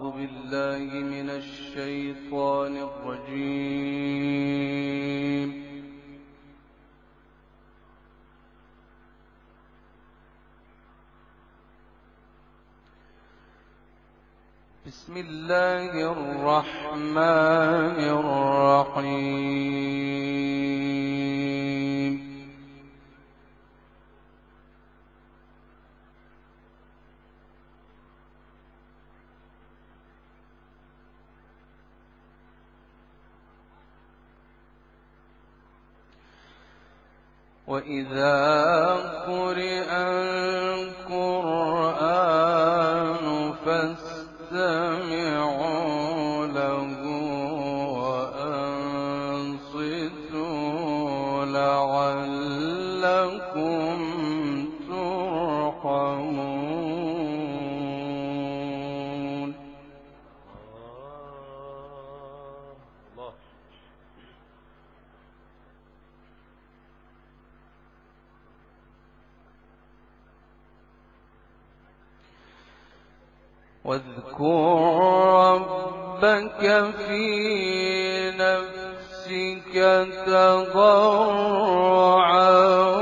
أعوذ بالله من الشيطان الرجيم. بسم الله الرحمن الرحيم. وإذا قرئ القرآن فاستمعوا له وأنصتوا لعلكم ترحمون. واذكر ربك في نفسك تضرعا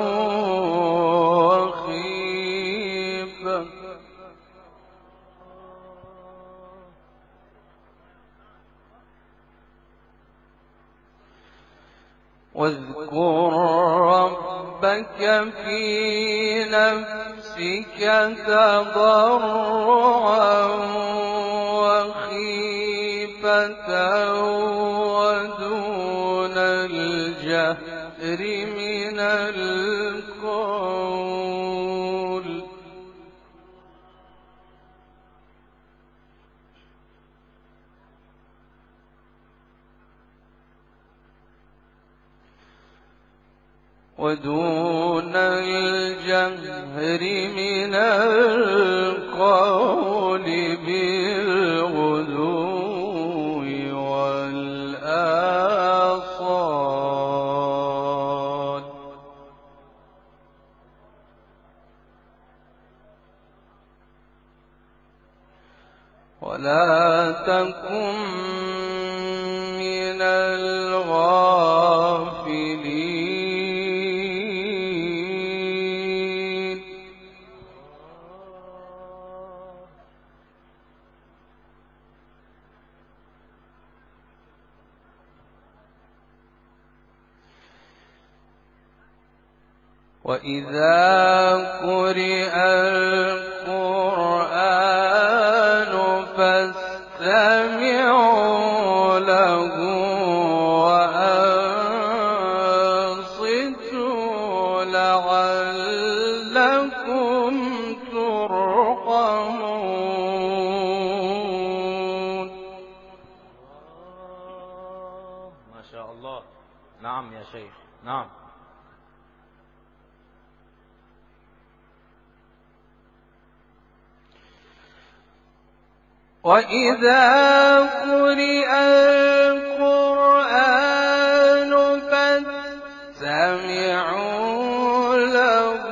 وخيفة واذكر ربك في نفسك تضرعا وخيفة ودون الجهر من القول من القول بالغدو والآصال ولا تكن من الغافلين. وإذا قرئ القرآن فاستمعوا له وأنصتوا لعلكم ترحمون. ما شاء الله. نعم يا شيخ. نعم. وإذا قرئ القرآن فاستمعوا له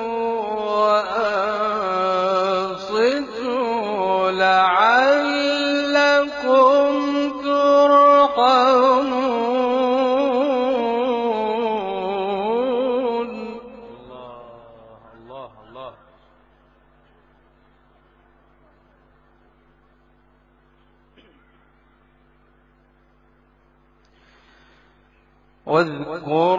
وأنصتوا لعلكم ترحمون. الله الله الله. واذكر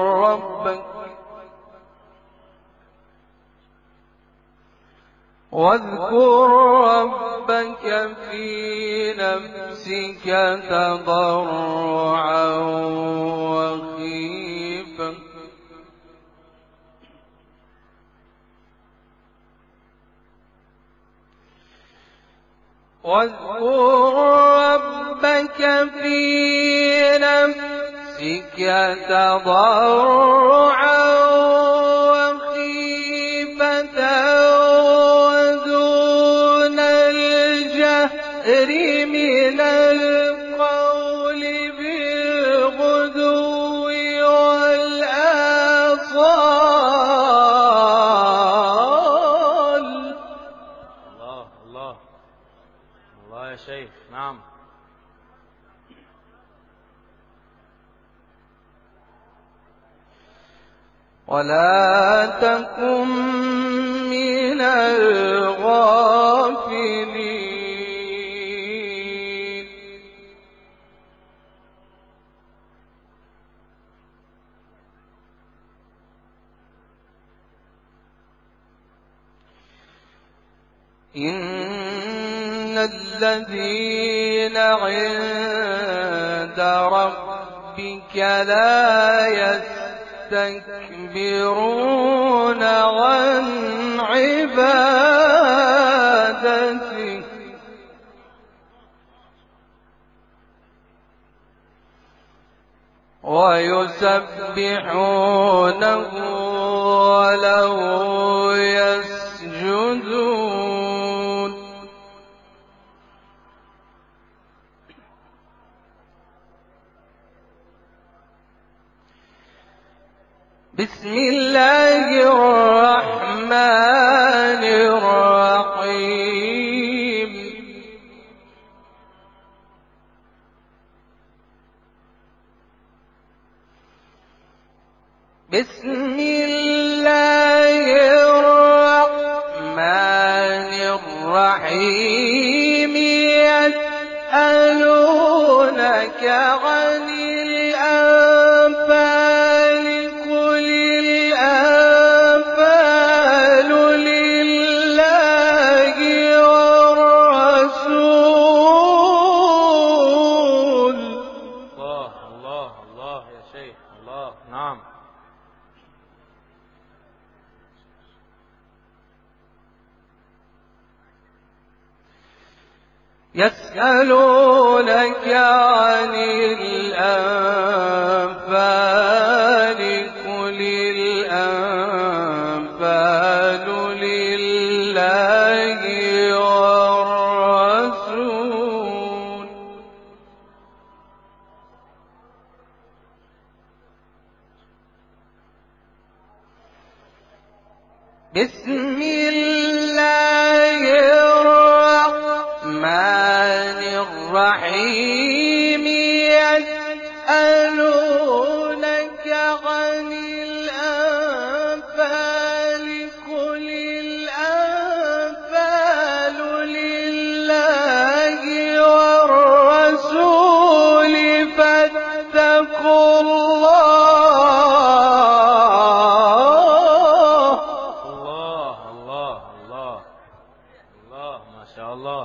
ربك في نفسك تضرعا وخيفة واذكر ربك في نفسك تضرعا وخيفة ودون الجهر من القول بالغدو والآصال. الله الله الله يا شيخ. شيخ. نعم. ولا تكن من الغافلين. إن الذين عند ربك لا يستكبرون عن عبادته ويسبحونه وله يسجدون. بسم الله الرحمن الرحيم. بسم الله الرحمن الرحيم. يسألونك عن الأنفال قل الأنفال لله والرسول. الله الله الله يا شيخ. الله. نعم. يسألونك عن الأنفال قل الأنفال لله والرسول. بسم الله الرحمن الرحيم. يسألونك عن الأنفال قل الأنفال لله والرسول فاتقوا الله. الله الله الله الله. ما شاء الله.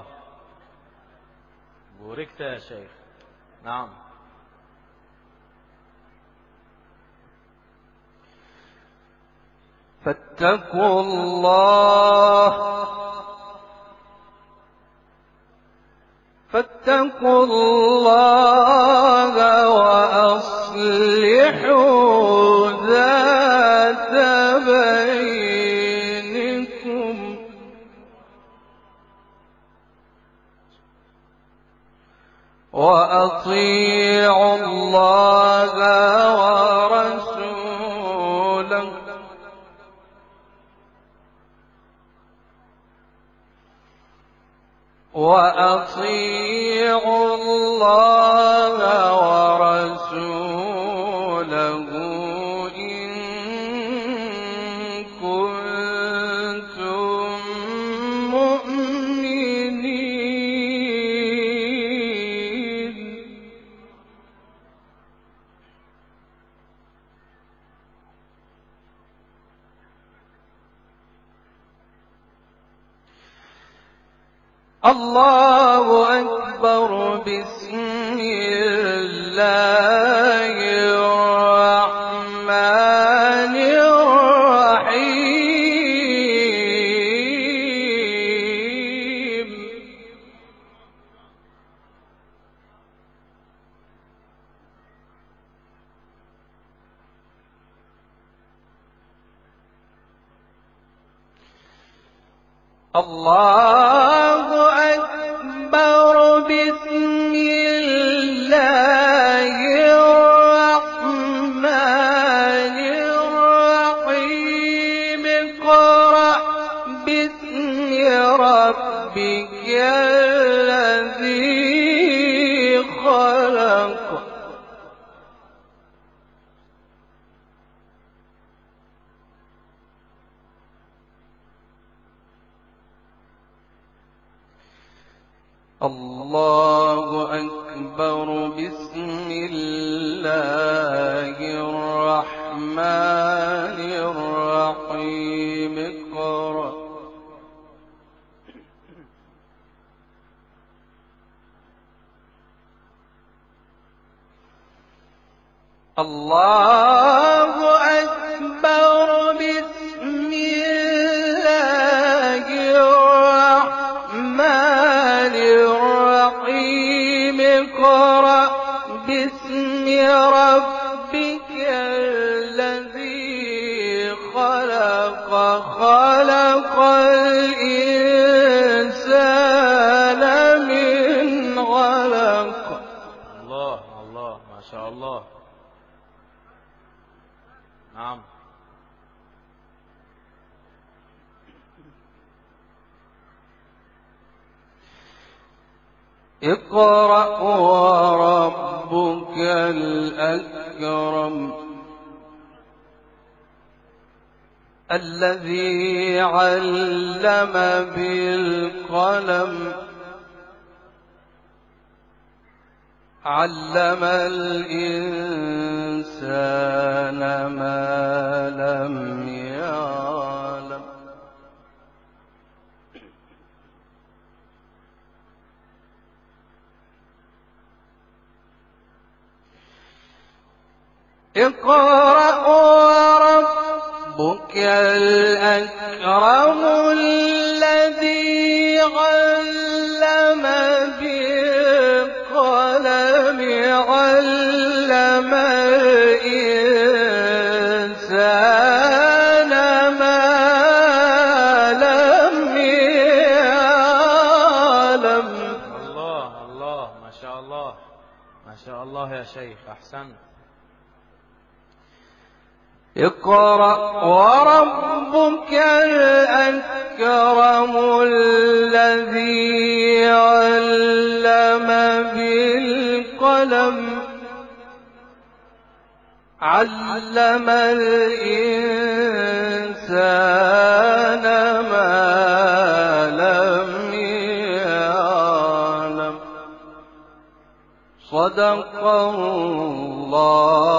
بوركت يا شيخ. نعم. فاتقوا الله فاتقوا الله وأصلحوا ذات بينكم وأطيعوا الله ورسوله وأطيعوا الله ورسوله إن كنتم مؤمنين. الله أكبر. بسم الله الرحمن الرحيم. الله أكبر. بسم الله الرحمن الرحيم. اقرأ باسم ربك الذي الذي خلق الله أكبر. بسم الله الرحمن الرحيم. اقرأ. الله أكبر. بسم الله الرحمن الرحيم. اقرأ باسم ربك الذي خلق. خلق الإنسان من علق. الله الله ما شاء الله. نعم. اقرأ وربك الأكرم الذي علم بالقلم. علم الإنسان ما لم يعلم. اقرأ وربك الأكرم الذي علم بالقلم. علم الإنسان ما لم يعلم. الله الله ما شاء الله ما شاء الله يا شيخ، أحسنت. اقرأ وربك الأكرم الذي علم بالقلم. علم الإنسان ما لم يعلم. صدق الله